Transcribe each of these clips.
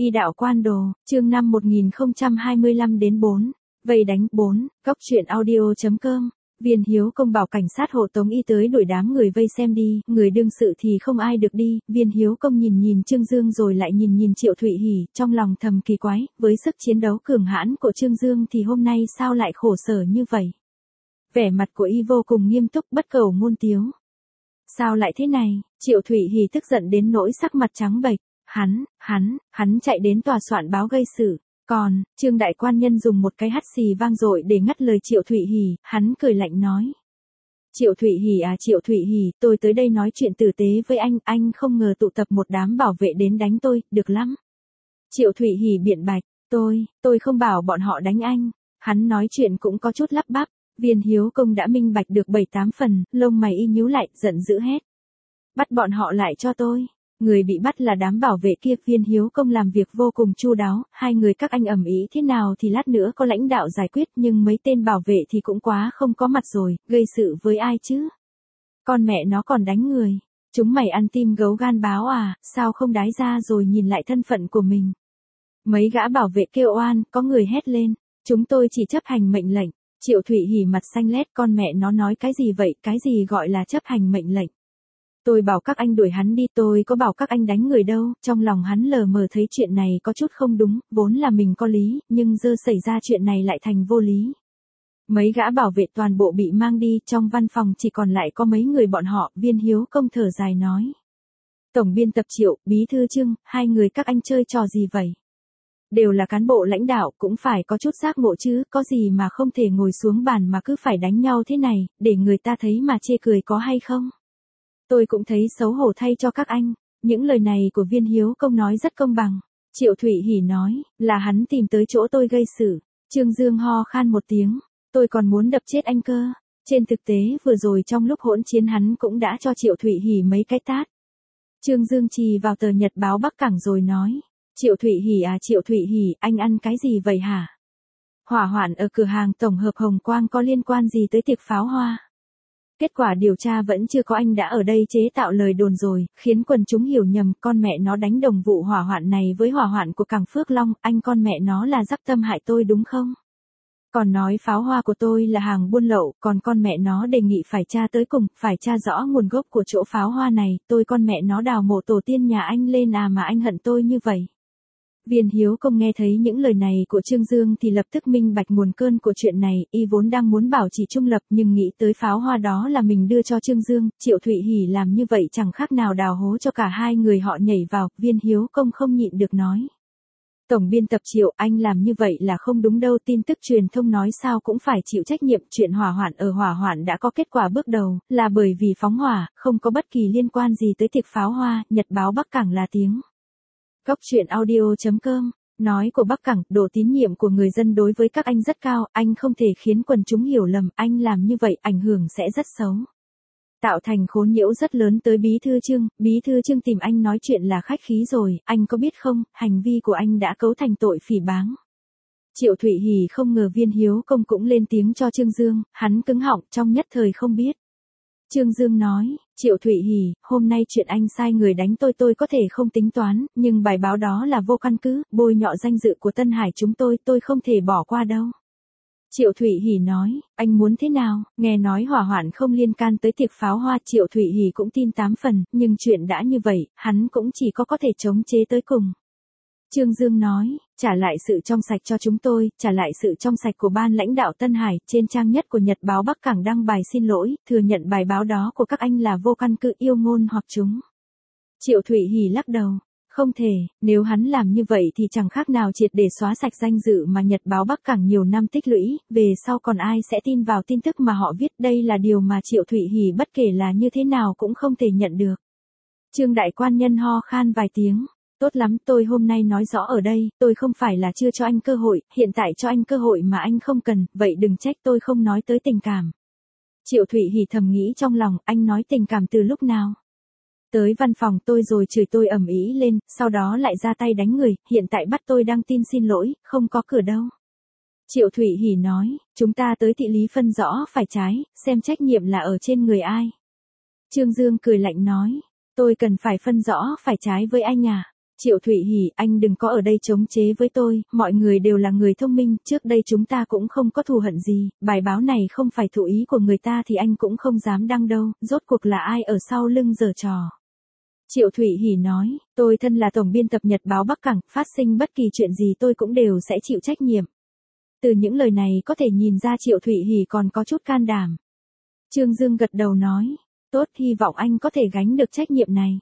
Y đạo quan đồ, chương 5 1025 đến 4. Vây đánh 4, Cóc truyện audio.com. Viên Hiếu Công bảo cảnh sát hộ tống y tới đuổi đám người vây xem đi, người đương sự thì không ai được đi. Viên Hiếu Công nhìn Trương Dương rồi lại nhìn Triệu Thụy Hỉ, trong lòng thầm kỳ quái, với sức chiến đấu cường hãn của Trương Dương thì hôm nay sao lại khổ sở như vậy. Vẻ mặt của y vô cùng nghiêm túc, bất cầu ngôn tiếu. Sao lại thế này? Triệu Thụy Hỉ tức giận đến nỗi sắc mặt trắng bệch. Hắn chạy đến tòa soạn báo gây sự. Còn, Trương đại quan nhân dùng một cái hắt xì vang dội để ngắt lời Triệu Thụy Hỉ, hắn cười lạnh nói. Triệu Thụy Hỉ, tôi tới đây nói chuyện tử tế với anh không ngờ tụ tập một đám bảo vệ đến đánh tôi, được lắm. Triệu Thụy Hỉ biện bạch, tôi không bảo bọn họ đánh anh. Hắn nói chuyện cũng có chút lắp bắp, Viên Hiếu Công đã minh bạch được 7-8 phần, lông mày y nhíu lại, giận dữ hét. Bắt bọn họ lại cho tôi. Người bị bắt là đám bảo vệ kia. Viên Hiếu Công làm việc vô cùng chu đáo, hai người các anh ầm ĩ thế nào thì lát nữa có lãnh đạo giải quyết, nhưng mấy tên bảo vệ thì cũng quá không có mặt rồi, gây sự với ai chứ? Con mẹ nó còn đánh người. Chúng mày ăn tim gấu gan báo à, sao không đái ra rồi nhìn lại thân phận của mình? Mấy gã bảo vệ kêu oan, có người hét lên, chúng tôi chỉ chấp hành mệnh lệnh. Triệu Thụy Hỉ mặt xanh lét, con mẹ nó nói cái gì vậy, cái gì gọi là chấp hành mệnh lệnh? Tôi bảo các anh đuổi hắn đi, tôi có bảo các anh đánh người đâu. Trong lòng hắn lờ mờ thấy chuyện này có chút không đúng, vốn là mình có lý, nhưng giờ xảy ra chuyện này lại thành vô lý. Mấy gã bảo vệ toàn bộ bị mang đi, trong văn phòng chỉ còn lại có mấy người bọn họ. Viên Hiếu Công thở dài nói. Tổng biên tập Triệu, bí thư Trương, hai người các anh chơi trò gì vậy? Đều là cán bộ lãnh đạo, cũng phải có chút giác ngộ chứ, có gì mà không thể ngồi xuống bàn mà cứ phải đánh nhau thế này, để người ta thấy mà chê cười có hay không? Tôi cũng thấy xấu hổ thay cho các anh. Những lời này của Viên Hiếu Công nói rất công bằng. Triệu Thụy Hỉ nói, là hắn tìm tới chỗ tôi gây sự. Trương Dương ho khan một tiếng, tôi còn muốn đập chết anh cơ. Trên thực tế vừa rồi trong lúc hỗn chiến hắn cũng đã cho Triệu Thụy Hỉ mấy cái tát. Trương Dương chì vào tờ Nhật báo Bắc Cảng rồi nói, Triệu Thụy Hỉ, anh ăn cái gì vậy hả? Hỏa hoạn ở cửa hàng tổng hợp Hồng Quang có liên quan gì tới tiệc pháo hoa? Kết quả điều tra vẫn chưa có, anh đã ở đây chế tạo lời đồn rồi, khiến quần chúng hiểu nhầm, con mẹ nó đánh đồng vụ hỏa hoạn này với hỏa hoạn của cảng Phước Long, anh con mẹ nó là dắc tâm hại tôi đúng không? Còn nói pháo hoa của tôi là hàng buôn lậu, còn con mẹ nó đề nghị phải tra tới cùng, phải tra rõ nguồn gốc của chỗ pháo hoa này, tôi con mẹ nó đào mộ tổ tiên nhà anh lên à mà anh hận tôi như vậy. Viên Hiếu Công nghe thấy những lời này của Trương Dương thì lập tức minh bạch nguồn cơn của chuyện này, y vốn đang muốn bảo trì trung lập nhưng nghĩ tới pháo hoa đó là mình đưa cho Trương Dương, Triệu Thụy Hỉ làm như vậy chẳng khác nào đào hố cho cả hai người họ nhảy vào. Viên Hiếu Công không nhịn được nói. Tổng biên tập Triệu, anh làm như vậy là không đúng đâu, tin tức truyền thông nói sao cũng phải chịu trách nhiệm, chuyện hỏa hoạn đã có kết quả bước đầu, là bởi vì phóng hỏa, không có bất kỳ liên quan gì tới tiệc pháo hoa. Nhật báo Bắc Cảng là tiếng. Cóc truyện audio.com, nói của Bắc Cảng, độ tín nhiệm của người dân đối với các anh rất cao, anh không thể khiến quần chúng hiểu lầm, anh làm như vậy ảnh hưởng sẽ rất xấu. Tạo thành khốn nhiễu rất lớn tới bí thư Trương tìm anh nói chuyện là khách khí rồi, anh có biết không, hành vi của anh đã cấu thành tội phỉ báng. Triệu Thụy Hỉ không ngờ Viên Hiếu Công cũng lên tiếng cho Trương Dương, hắn cứng họng trong nhất thời không biết. Trương Dương nói, Triệu Thụy Hỉ, hôm nay chuyện anh sai người đánh tôi có thể không tính toán, nhưng bài báo đó là vô căn cứ, bôi nhọ danh dự của Tân Hải chúng tôi không thể bỏ qua đâu. Triệu Thụy Hỉ nói, anh muốn thế nào? Nghe nói hỏa hoạn không liên can tới tiệc pháo hoa, Triệu Thụy Hỉ cũng tin 8 phần, nhưng chuyện đã như vậy, hắn cũng chỉ có thể chống chế tới cùng. Trương Dương nói, trả lại sự trong sạch cho chúng tôi, trả lại sự trong sạch của ban lãnh đạo Tân Hải. Trên trang nhất của Nhật báo Bắc Cảng đăng bài xin lỗi, thừa nhận bài báo đó của các anh là vô căn cứ, yêu ngôn hoặc chúng. Triệu Thụy Hỉ lắc đầu, không thể, nếu hắn làm như vậy thì chẳng khác nào triệt để xóa sạch danh dự mà Nhật báo Bắc Cảng nhiều năm tích lũy, về sau còn ai sẽ tin vào tin tức mà họ viết, đây là điều mà Triệu Thụy Hỉ bất kể là như thế nào cũng không thể nhận được. Trương đại quan nhân ho khan vài tiếng. Tốt lắm, tôi hôm nay nói rõ ở đây, tôi không phải là chưa cho anh cơ hội, hiện tại cho anh cơ hội mà anh không cần, vậy đừng trách tôi không nói tới tình cảm. Triệu Thụy Hỉ thầm nghĩ trong lòng, anh nói tình cảm từ lúc nào? Tới văn phòng tôi rồi chửi tôi ầm ĩ lên, sau đó lại ra tay đánh người, hiện tại bắt tôi đăng tin xin lỗi, không có cửa đâu. Triệu Thụy Hỉ nói, chúng ta tới thị lý phân rõ phải trái, xem trách nhiệm là ở trên người ai. Trương Dương cười lạnh nói, tôi cần phải phân rõ phải trái với anh à? Triệu Thụy Hỉ, anh đừng có ở đây chống chế với tôi, mọi người đều là người thông minh, trước đây chúng ta cũng không có thù hận gì, bài báo này không phải thụ ý của người ta thì anh cũng không dám đăng đâu, rốt cuộc là ai ở sau lưng giở trò. Triệu Thụy Hỉ nói, tôi thân là tổng biên tập Nhật báo Bắc Cảng, phát sinh bất kỳ chuyện gì tôi cũng đều sẽ chịu trách nhiệm. Từ những lời này có thể nhìn ra Triệu Thụy Hỉ còn có chút can đảm. Trương Dương gật đầu nói, tốt, hy vọng anh có thể gánh được trách nhiệm này.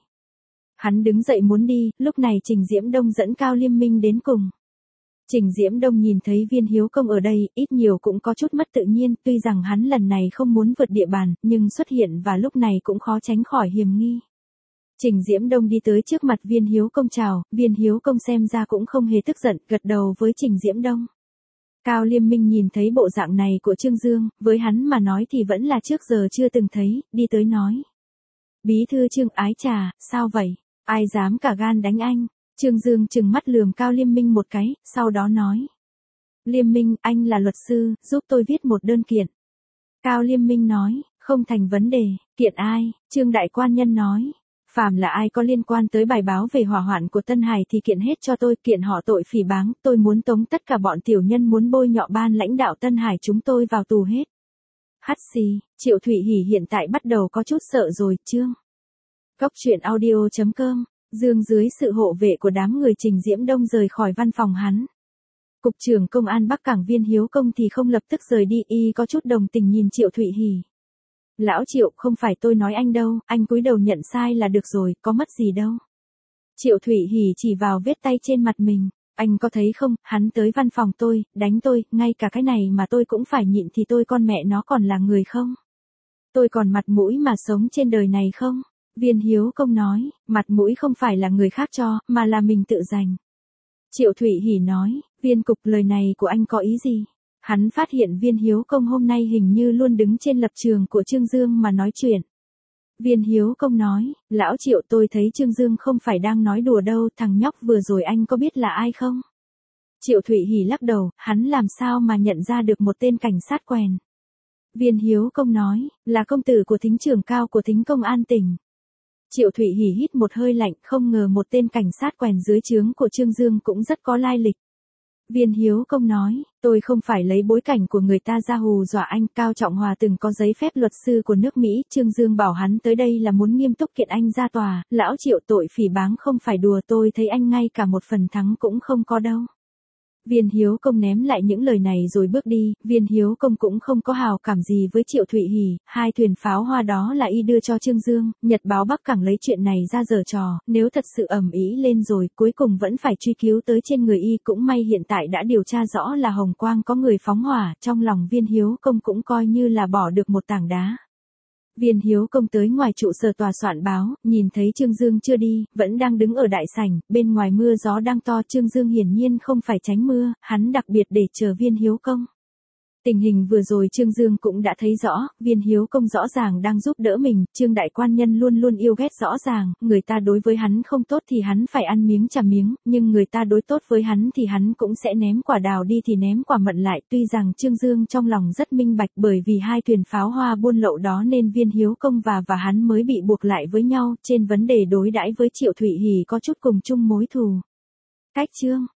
Hắn đứng dậy muốn đi, lúc này Trình Diễm Đông dẫn Cao Liêm Minh đến cùng. Trình Diễm Đông nhìn thấy Viên Hiếu Công ở đây, ít nhiều cũng có chút mất tự nhiên, tuy rằng hắn lần này không muốn vượt địa bàn, nhưng xuất hiện và lúc này cũng khó tránh khỏi hiềm nghi. Trình Diễm Đông đi tới trước mặt Viên Hiếu Công chào, Viên Hiếu Công xem ra cũng không hề tức giận, gật đầu với Trình Diễm Đông. Cao Liêm Minh nhìn thấy bộ dạng này của Trương Dương, với hắn mà nói thì vẫn là trước giờ chưa từng thấy, đi tới nói. Bí thư Trương, ái trà, sao vậy? Ai dám cả gan đánh anh? Trương Dương trừng mắt lườm Cao Liêm Minh một cái, sau đó nói. Liêm Minh, anh là luật sư, giúp tôi viết một đơn kiện. Cao Liêm Minh nói, không thành vấn đề, kiện ai? Trương Đại Quan Nhân nói. Phàm là ai có liên quan tới bài báo về hỏa hoạn của Tân Hải thì kiện hết cho tôi, kiện họ tội phỉ báng, tôi muốn tống tất cả bọn tiểu nhân muốn bôi nhọ ban lãnh đạo Tân Hải chúng tôi vào tù hết. Hắt xì, Triệu Thụy Hỉ hiện tại bắt đầu có chút sợ rồi, Trương. Góc truyện audio.com, Dương dưới sự hộ vệ của đám người Trình Diễm Đông rời khỏi văn phòng hắn. Cục trưởng Công an Bắc Cảng Viên Hiếu Công thì không lập tức rời đi, y có chút đồng tình nhìn Triệu Thụy Hỉ. Lão Triệu, không phải tôi nói anh đâu, anh cúi đầu nhận sai là được rồi, có mất gì đâu. Triệu Thụy Hỉ chỉ vào vết tay trên mặt mình, anh có thấy không, hắn tới văn phòng tôi, đánh tôi, ngay cả cái này mà tôi cũng phải nhịn thì tôi con mẹ nó còn là người không? Tôi còn mặt mũi mà sống trên đời này không? Viên Hiếu Công nói, mặt mũi không phải là người khác cho, mà là mình tự giành. Triệu Thụy Hỉ nói, Viên cục, lời này của anh có ý gì? Hắn phát hiện Viên Hiếu Công hôm nay hình như luôn đứng trên lập trường của Trương Dương mà nói chuyện. Viên Hiếu Công nói, lão Triệu, tôi thấy Trương Dương không phải đang nói đùa đâu, thằng nhóc vừa rồi anh có biết là ai không? Triệu Thụy Hỉ lắc đầu, hắn làm sao mà nhận ra được một tên cảnh sát quèn. Viên Hiếu Công nói, là công tử của thính trưởng cao của thính công an tỉnh. Triệu Thụy Hỉ hít một hơi lạnh, không ngờ một tên cảnh sát quèn dưới trướng của Trương Dương cũng rất có lai lịch. Viên Hiếu Công nói, tôi không phải lấy bối cảnh của người ta ra hù dọa anh, Cao Trọng Hòa từng có giấy phép luật sư của nước Mỹ, Trương Dương bảo hắn tới đây là muốn nghiêm túc kiện anh ra tòa, lão Triệu, tội phỉ báng không phải đùa, tôi thấy anh ngay cả một phần thắng cũng không có đâu. Viên Hiếu Công ném lại những lời này rồi bước đi, Viên Hiếu Công cũng không có hào cảm gì với Triệu Thụy Hỉ, hai thuyền pháo hoa đó là y đưa cho Trương Dương, Nhật báo Bắc Cảng lấy chuyện này ra giở trò, nếu thật sự ầm ĩ lên rồi, cuối cùng vẫn phải truy cứu tới trên người y, cũng may hiện tại đã điều tra rõ là Hồng Quang có người phóng hỏa, trong lòng Viên Hiếu Công cũng coi như là bỏ được một tảng đá. Viên Hiếu Công tới ngoài trụ sở tòa soạn báo, nhìn thấy Trương Dương chưa đi, vẫn đang đứng ở đại sảnh, bên ngoài mưa gió đang to, Trương Dương hiển nhiên không phải tránh mưa, hắn đặc biệt để chờ Viên Hiếu Công. Tình hình vừa rồi Trương Dương cũng đã thấy rõ, Viên Hiếu Công rõ ràng đang giúp đỡ mình, Trương Đại Quan Nhân luôn luôn yêu ghét rõ ràng, người ta đối với hắn không tốt thì hắn phải ăn miếng trả miếng, nhưng người ta đối tốt với hắn thì hắn cũng sẽ ném quả đào đi thì ném quả mận lại, tuy rằng Trương Dương trong lòng rất minh bạch, bởi vì hai thuyền pháo hoa buôn lậu đó nên Viên Hiếu Công và hắn mới bị buộc lại với nhau, trên vấn đề đối đãi với Triệu Thụy Hỉ có chút cùng chung mối thù. Cách Trương